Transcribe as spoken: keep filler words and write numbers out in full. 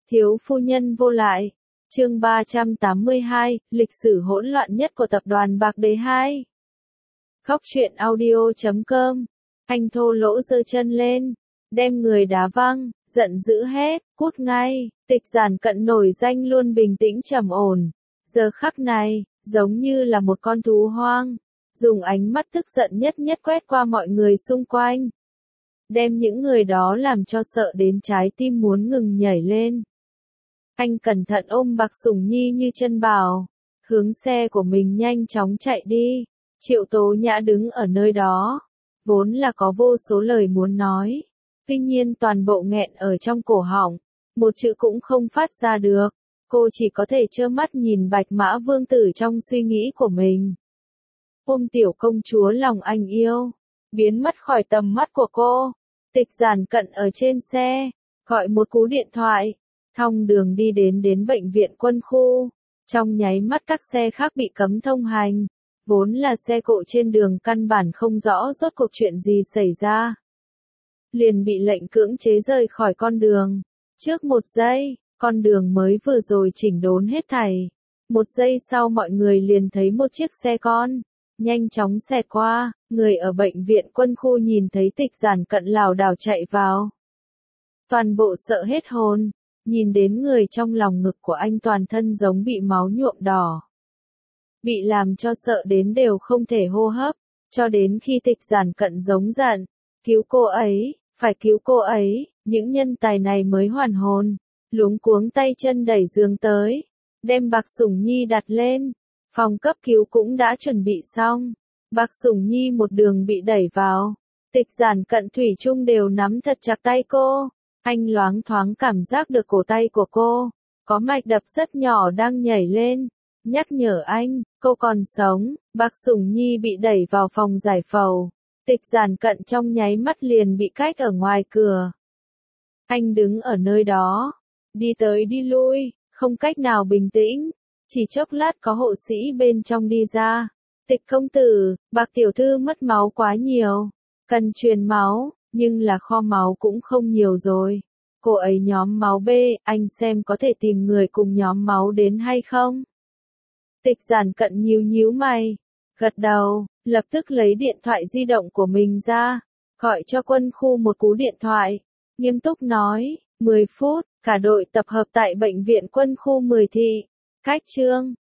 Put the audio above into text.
Thiếu phu nhân vô lại. Chương ba trăm tám mươi hai, lịch sử hỗn loạn nhất của tập đoàn Bạc Đế hai. Góc truyện audio chấm com. Anh thô lỗ giơ chân lên, đem người đá văng, giận dữ hét, cút ngay. Tịch Giản Cận nổi danh luôn bình tĩnh trầm ổn, giờ khắc này, giống như là một con thú hoang, dùng ánh mắt tức giận nhất nhất quét qua mọi người xung quanh, đem những người đó làm cho sợ đến trái tim muốn ngừng nhảy lên. Anh cẩn thận ôm Bạc Sủng Nhi như chân bảo, hướng xe của mình nhanh chóng chạy đi. Triệu Tố Nhã đứng ở nơi đó, vốn là có vô số lời muốn nói, tuy nhiên toàn bộ nghẹn ở trong cổ họng, một chữ cũng không phát ra được. Cô chỉ có thể trơ mắt nhìn Bạch Mã Vương tử trong suy nghĩ của mình. Ôm tiểu công chúa lòng anh yêu, biến mất khỏi tầm mắt của cô. Tịch Giản Cận ở trên xe, gọi một cú điện thoại, thong đường đi đến đến bệnh viện quân khu. Trong nháy mắt các xe khác bị cấm thông hành, vốn là xe cộ trên đường căn bản không rõ rốt cuộc chuyện gì xảy ra, liền bị lệnh cưỡng chế rời khỏi con đường. Trước một giây, con đường mới vừa rồi chỉnh đốn hết thảy. Một giây sau mọi người liền thấy một chiếc xe con, nhanh chóng xẹt qua, người ở bệnh viện quân khu nhìn thấy Tịch Giản Cận lảo đảo chạy vào. Toàn bộ sợ hết hồn, nhìn đến người trong lòng ngực của anh toàn thân giống bị máu nhuộm đỏ. Bị làm cho sợ đến đều không thể hô hấp, cho đến khi Tịch Giản Cận giống giận, cứu cô ấy, phải cứu cô ấy, những nhân tài này mới hoàn hồn. Luống cuống tay chân đẩy giường tới, đem Bạc Sủng Nhi đặt lên, phòng cấp cứu cũng đã chuẩn bị xong. Bạc Sủng Nhi một đường bị đẩy vào, Tịch Giản Cận thủy chung đều nắm thật chặt tay cô, anh loáng thoáng cảm giác được cổ tay của cô, có mạch đập rất nhỏ đang nhảy lên, nhắc nhở anh, cô còn sống. Bạc Sủng Nhi bị đẩy vào phòng giải phẫu, Tịch Giản Cận trong nháy mắt liền bị cách ở ngoài cửa. Anh đứng ở nơi đó, đi tới đi lui, không cách nào bình tĩnh. Chỉ chốc lát có hộ sĩ bên trong đi ra. Tịch công tử, Bạc tiểu thư mất máu quá nhiều, cần truyền máu, nhưng là kho máu cũng không nhiều rồi. Cô ấy nhóm máu B, anh xem có thể tìm người cùng nhóm máu đến hay không? Tịch Giản Cận nhíu nhíu mày, gật đầu, lập tức lấy điện thoại di động của mình ra, gọi cho quân khu một cú điện thoại, nghiêm túc nói, mười phút, cả đội tập hợp tại bệnh viện quân khu mười thị. Cách chương,